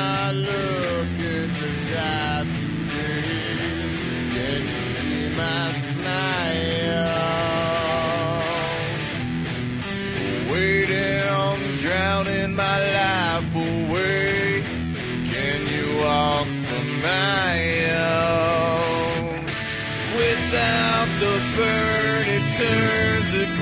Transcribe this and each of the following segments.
not looking to die today. Can you see my smile? Waiting, drowning my life away. Can you walk for miles? Without the burn, it turns it.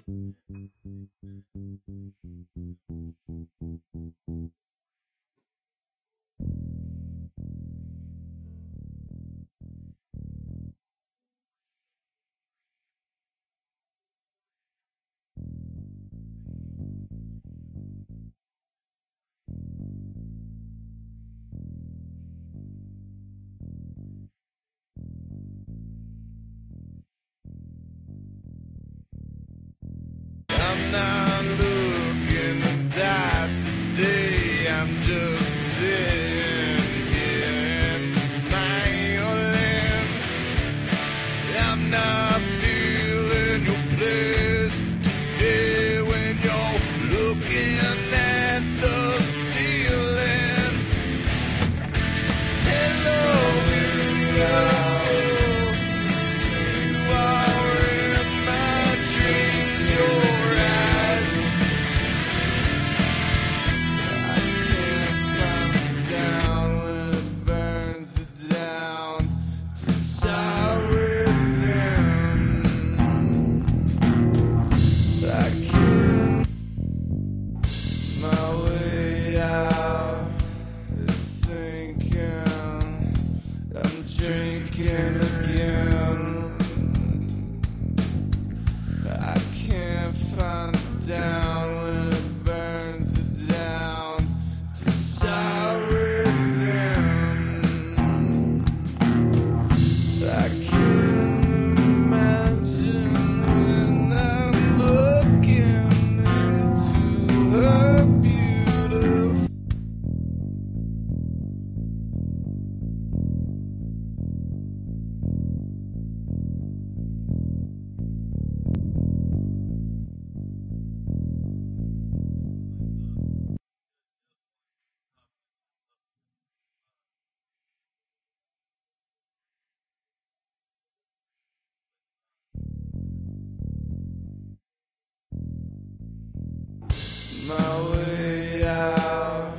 I'm not looking to die today. I'm just sitting here and smiling. I'm not feeling your place today when you're looking at the ceiling. Hello, you are in my dreams. Your eyes, I can't find it down when it burns it down to start with them. I can't. My way out is sinking. I'm drinking again. I can't find it down when it burns it down to start with them. I can't imagine when I'm looking into her beautiful. My way out.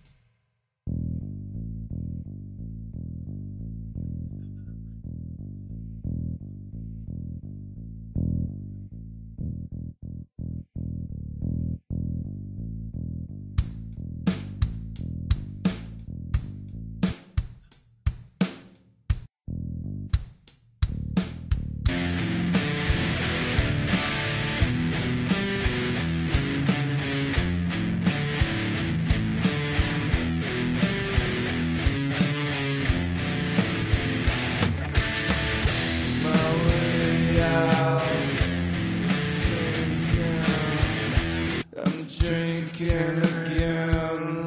My way out is sinking. I'm drinking again.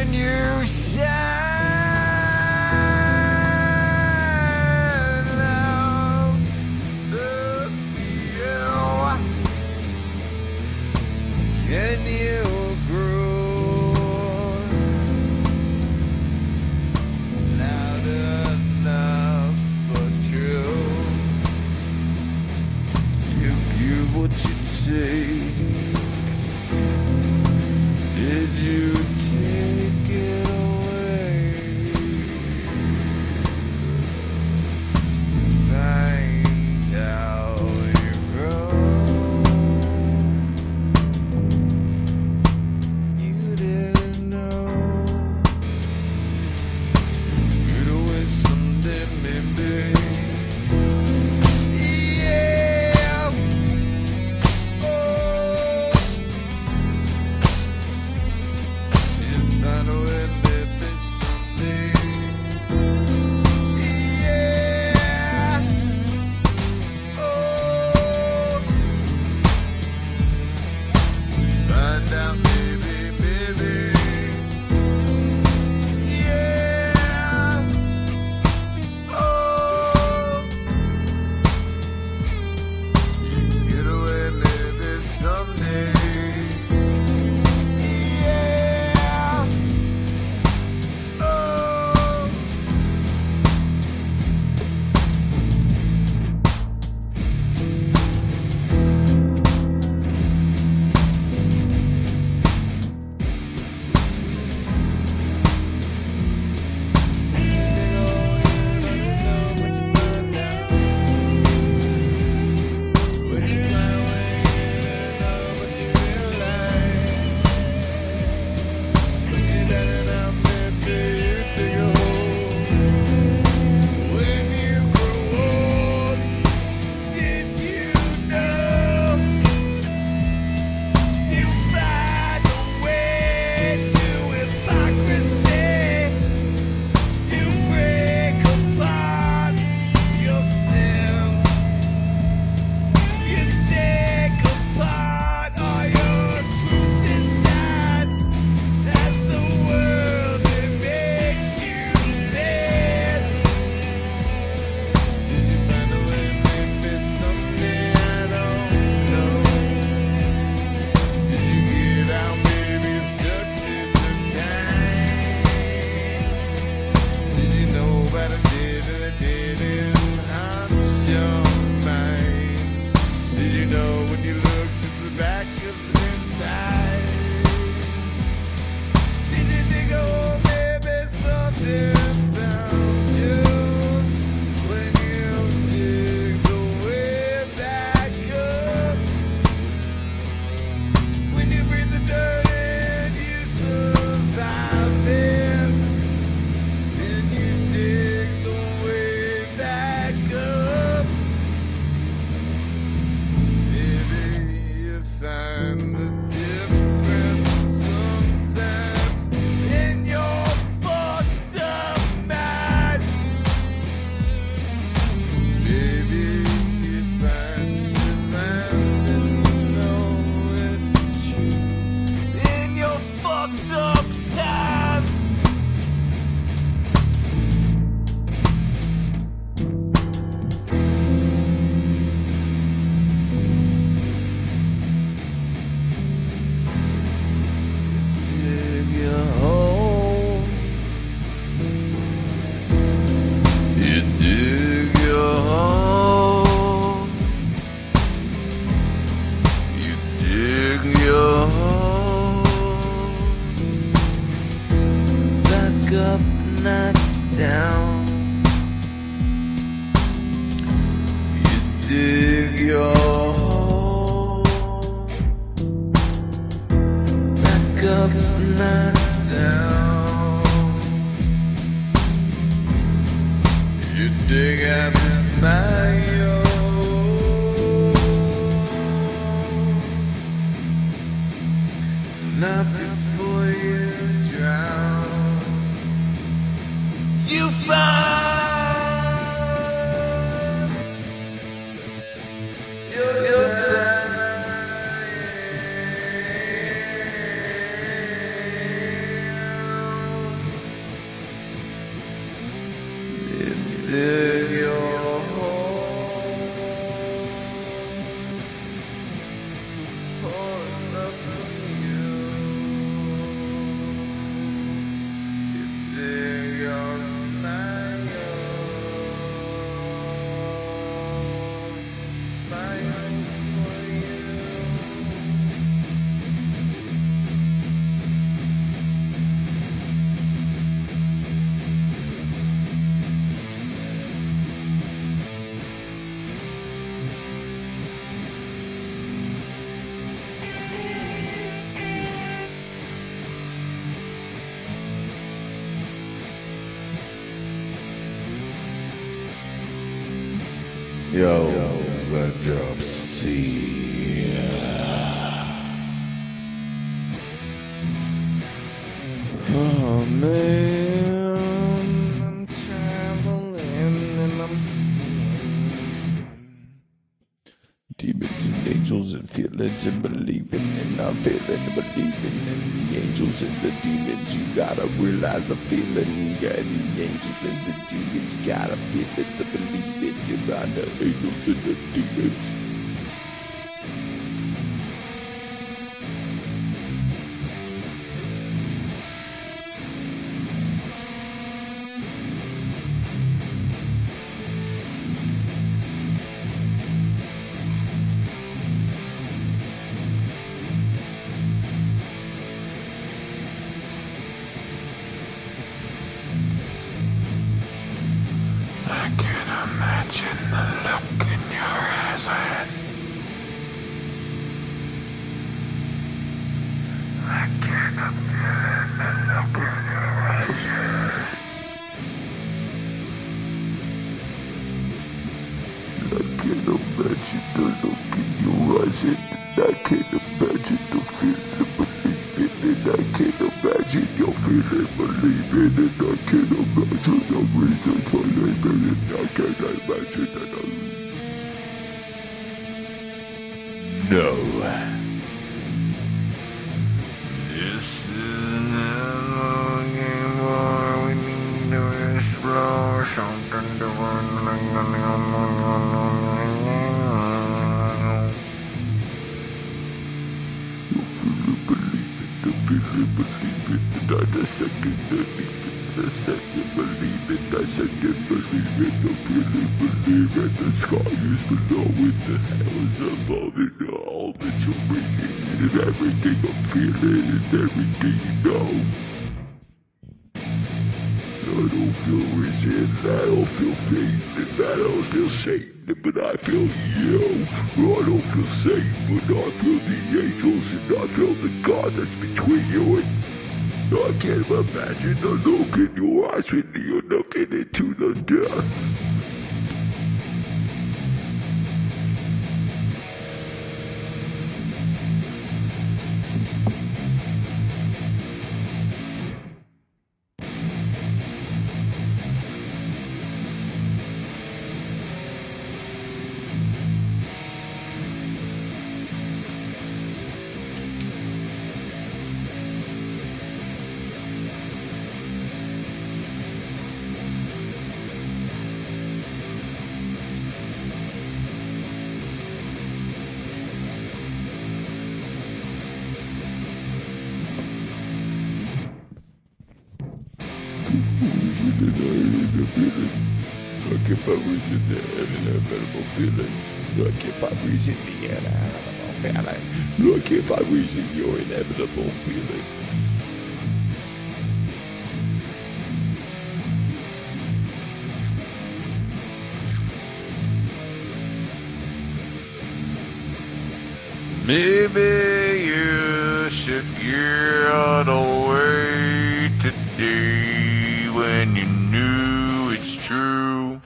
when you shine out the field, can you grow loud enough for truth? You give what you take. Did you take it away? Find out you're wrong. You didn't know. You'd always someday maybe. Yeah. Oh. Find a way, baby, someday. Yeah. Oh. Find out, baby, baby. Yeah. Oh. You can get away, maybe someday. Up, not down. You dig your hole. Back up, not down. You dig at the smile. Not before you drown. You find your time. Yo, Vendrop C. Oh man, I'm traveling and I'm seeing demons and angels and feelings and believing, and I'm feeling and believing in the angels and the demons. You gotta realize the feeling. Yeah, the angels and the demons. You gotta feel it to believe it. Around the angels and the demons. I can imagine the look in your eyes. I can feel the look in your eyes. I can imagine the look in your eyes, and I can imagine the feeling, believing, and I can imagine your feeling, believing, and I can imagine the reasons for living, and I can imagine that. No. This is another game where we need to explore something different. You feel it, believe it, the feeling, believe it, the second, the second, believe it, the second, believe it, the feeling, believe it, the sky is below it, the heavens above it, all the surprises and everything I'm feeling and everything you know. I don't feel reason, I don't feel faith, and I don't feel Satan, but I feel you. I don't feel Satan, but I feel the angels, and I feel the God that's between you and I can't imagine the look in your eyes when you're looking into the death. Like if I was in the inevitable feeling, like if I was in the inevitable feeling, like if I was in your inevitable feeling. Maybe you should get away today when you knew it's true.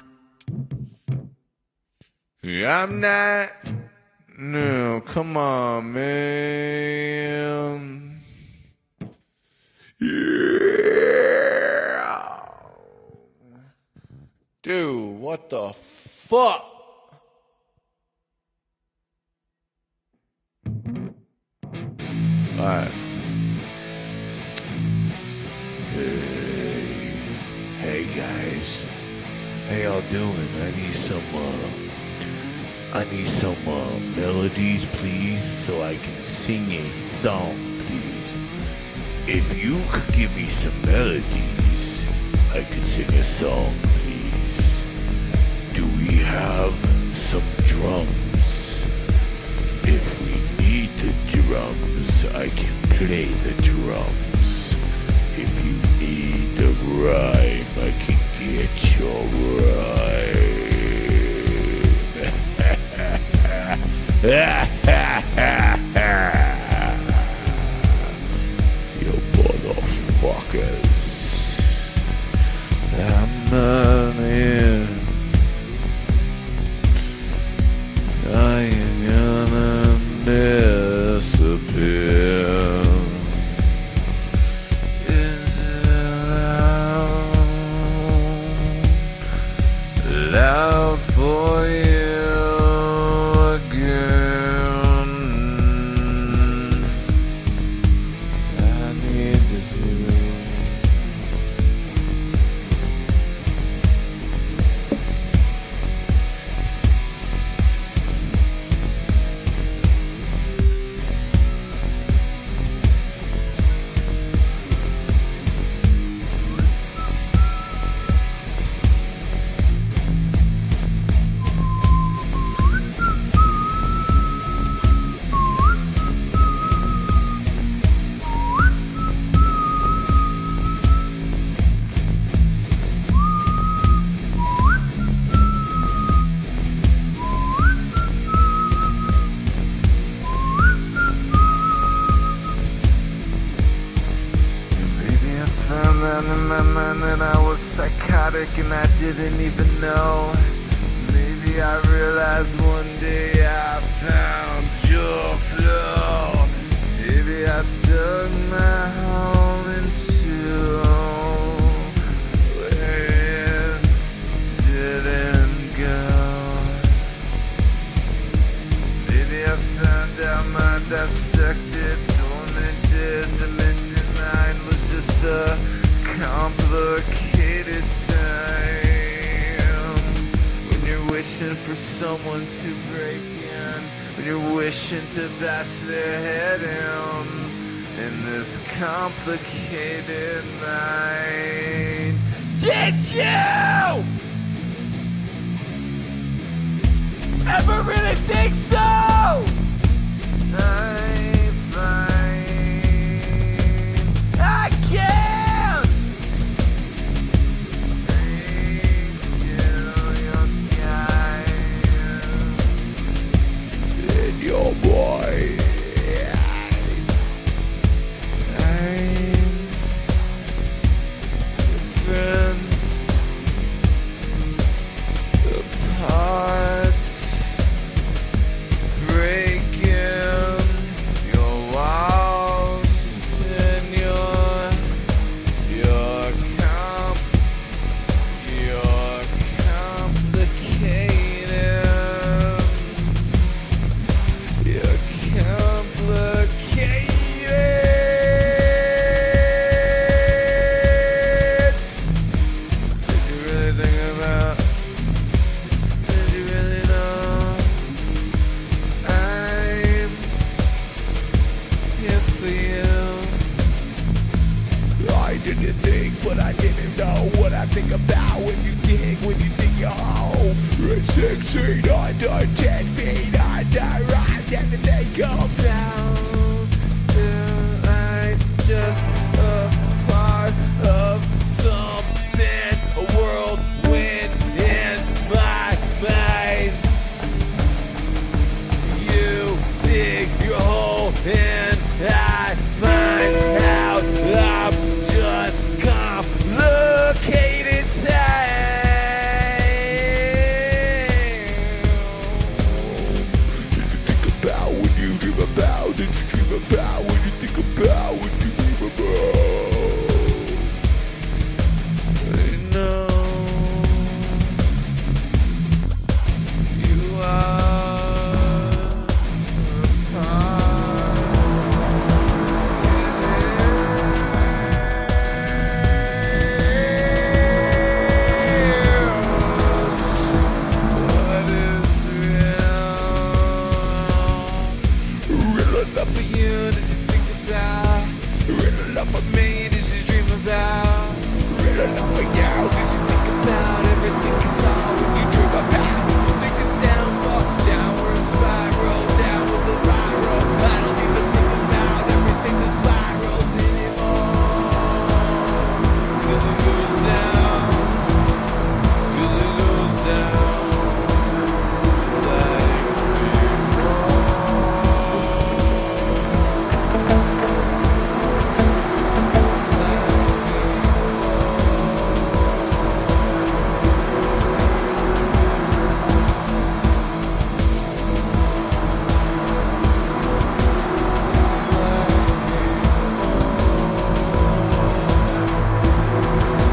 I'm not. No, come on, man. Yeah. Dude, what the fuck? Alright. Hey guys. How y'all doing? I need some melodies, please, so I can sing a song, please. If you could give me some melodies, I could sing a song, please. Do we have some drums? If we need the drums, I can play the drums. If you need a rhyme, I can get your rhyme. You motherfuckers. I'm not in. found out in my mind that I was psychotic and I didn't even know. Maybe I realized one day I found your flow. Maybe I dug my hole into where it didn't go. Maybe I found out my dissected, tormented dimension 9 was just a complicated time. When you're wishing for someone to break in, when you're wishing to bash their head in this complicated mind. Did you ever really think so? I find I can't kill your sky And your boy. I'm friends apart, breaking your walls and your complicated, you're complicated. Did you really think about? Did you really know? I'm here for you. I didn't think, but I didn't know what I think about when you dig your hole. At 16 under 10 feet under, I never think about. I just a part of something, a whirlwind in my mind. You dig your hole and I find out I'm just complicated time. Think about when you dream about. Did you dream about when you think about what you dream about? I know you are a part. What is real? Real enough For you, does you think about? real enough For me, does you dream about? real enough for you. Did you think About everything you saw when you dream about? Think of downfall, downward spiral, down with the viral. I don't even think about everything that spirals anymore. 'Cause it goes down. 'Cause it goes down. It's like before. It's like before.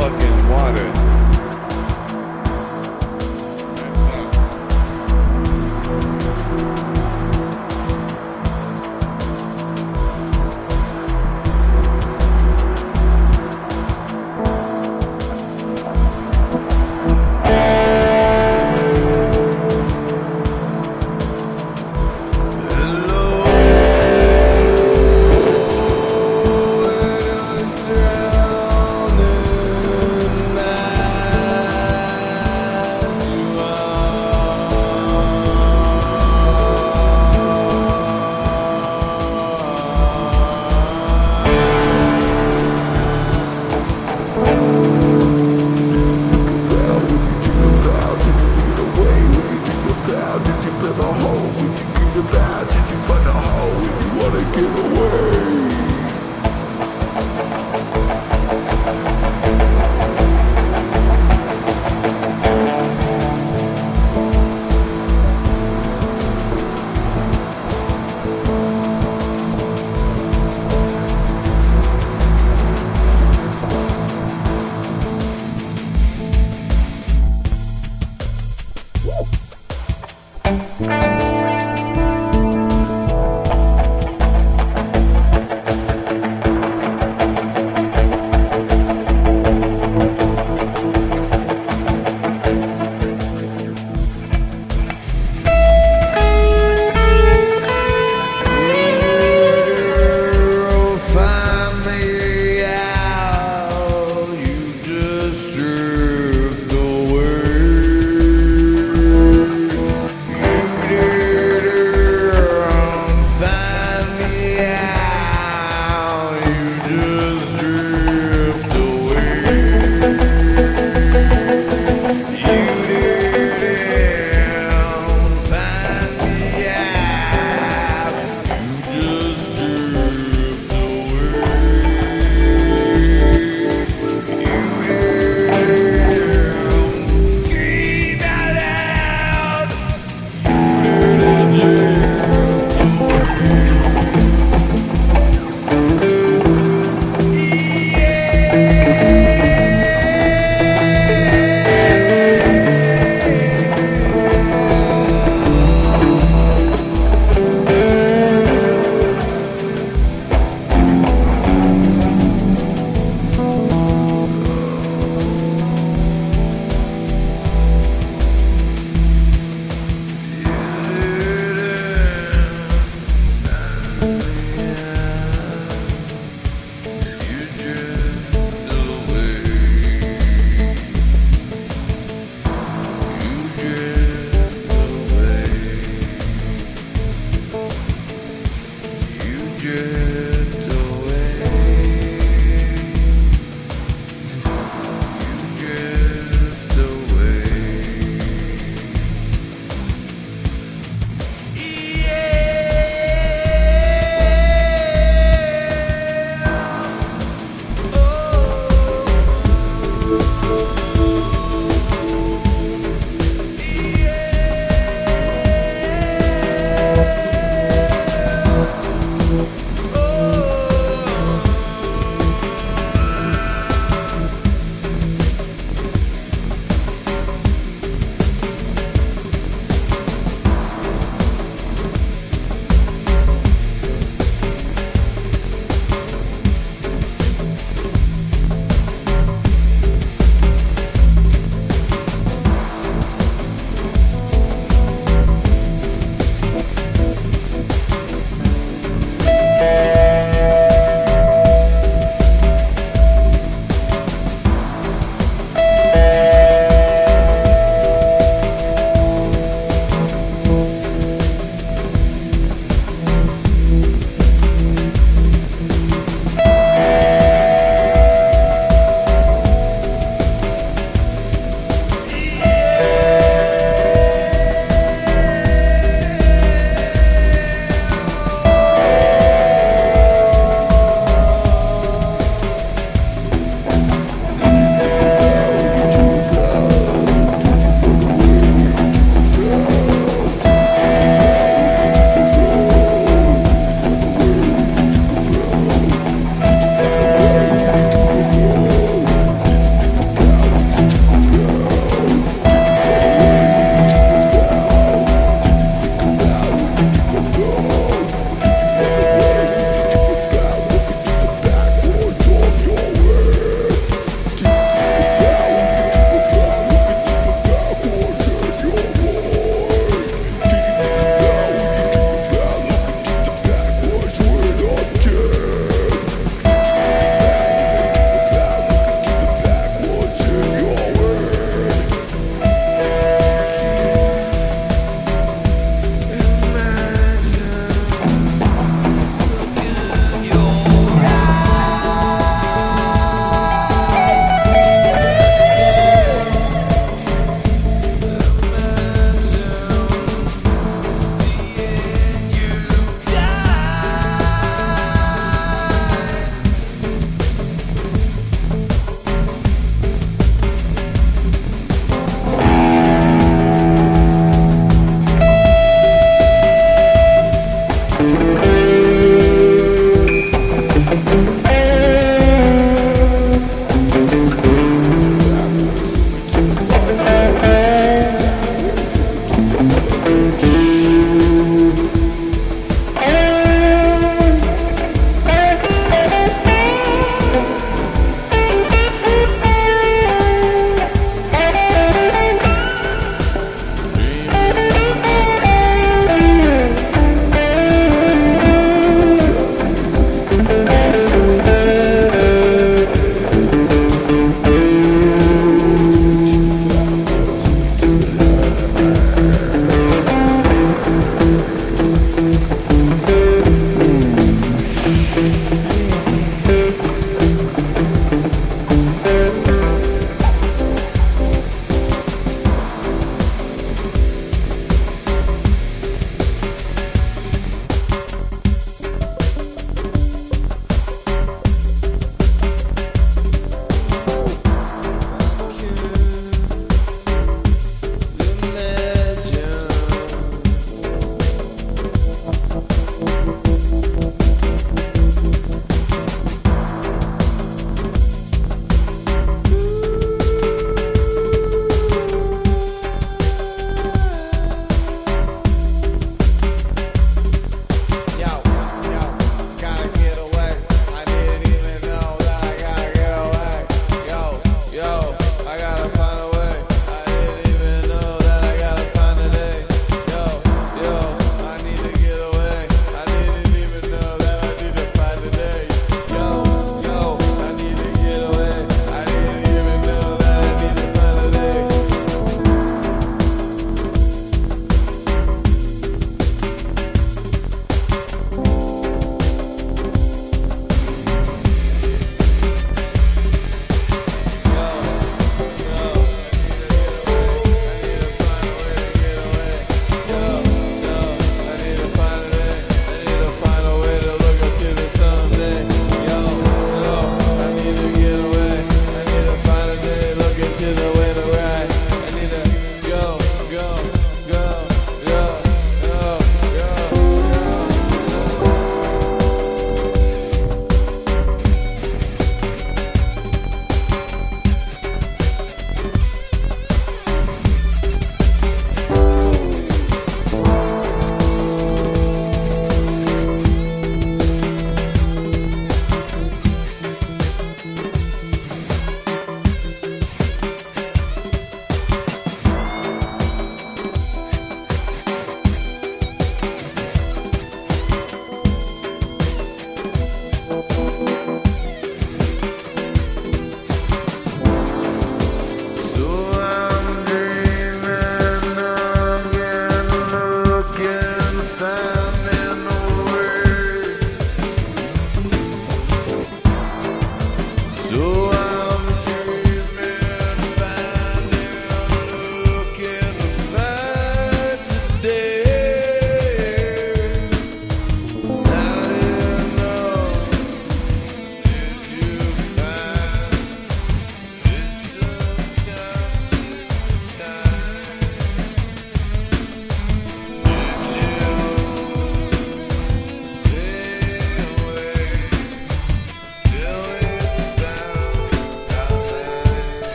fucking water. Drowning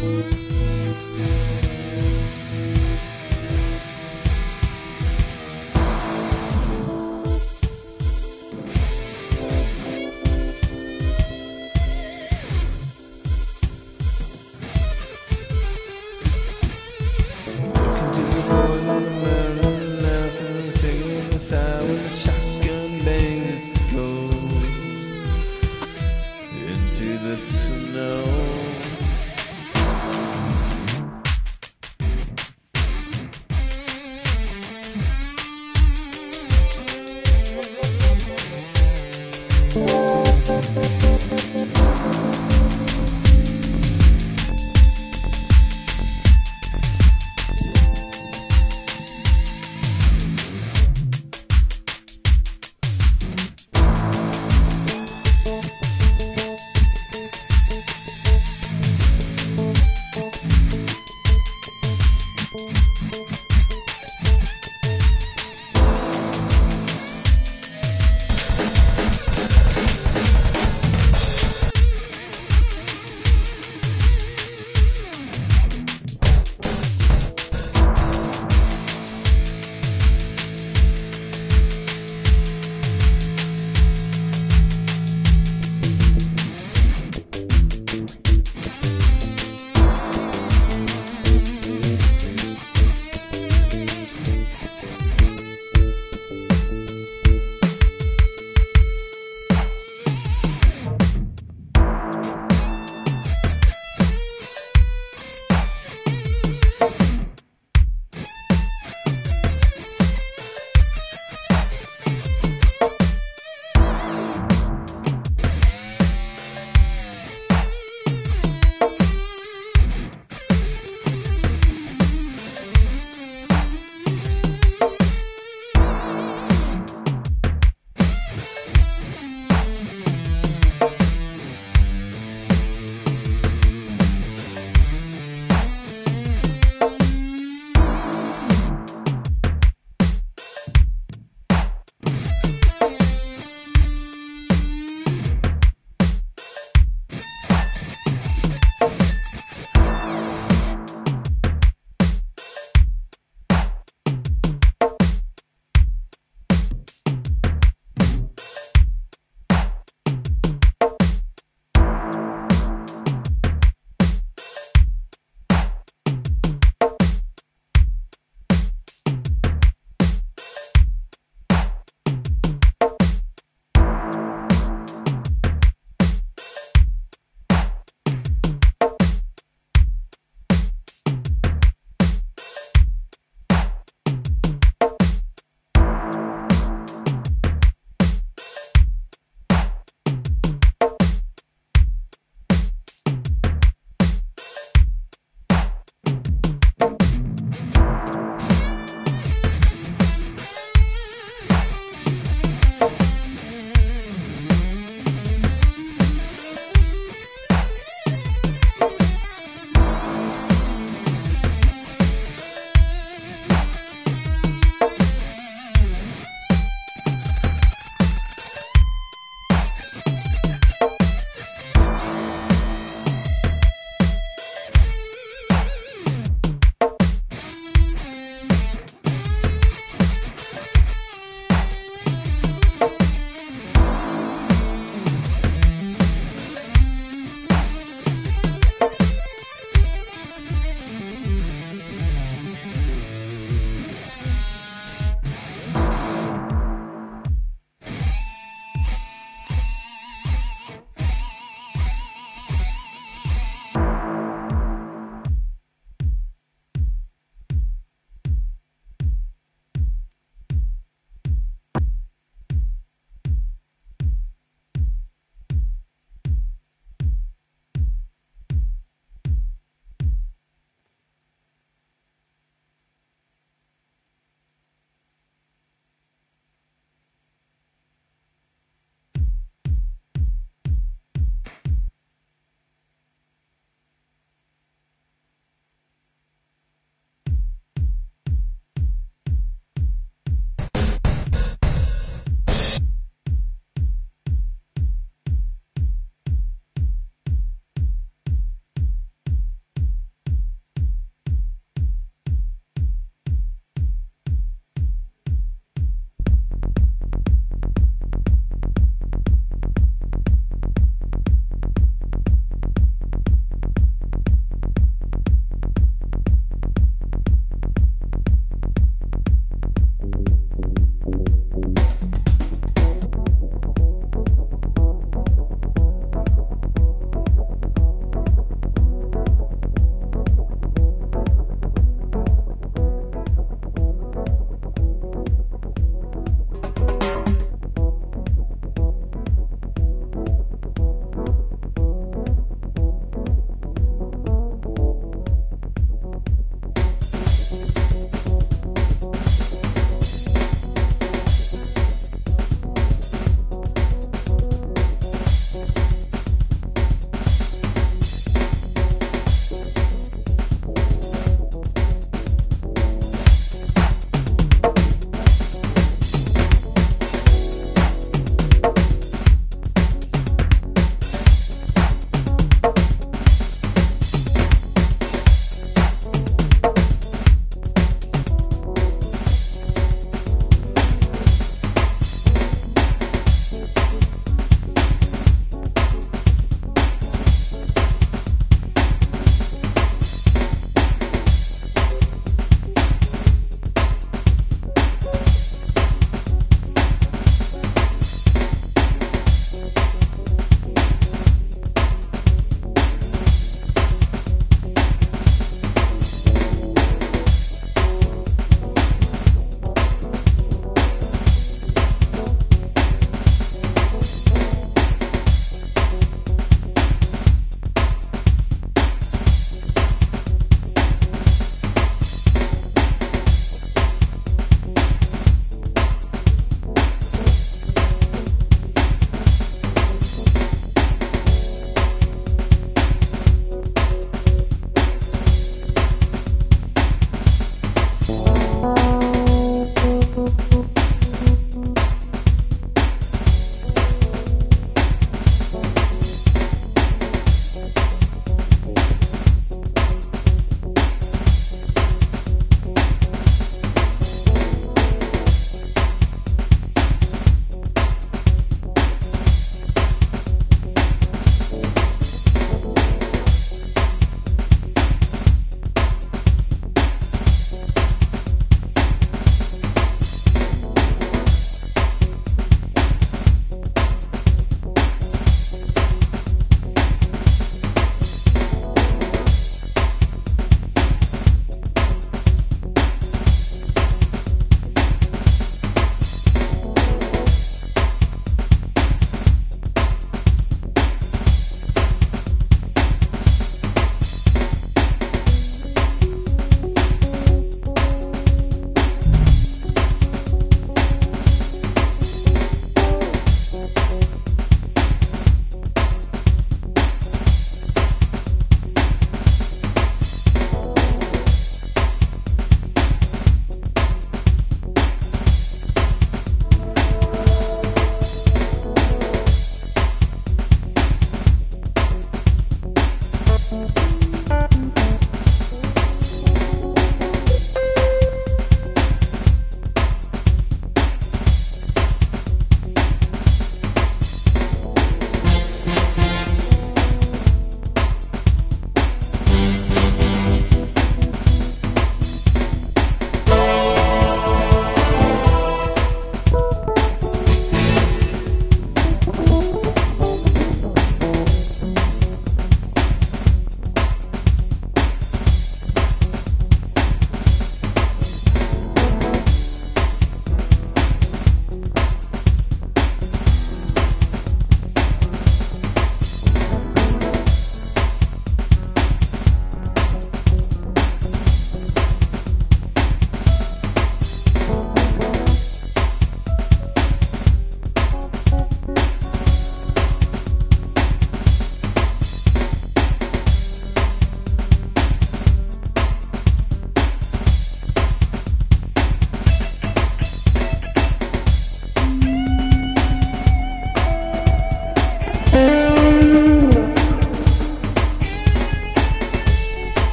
Thank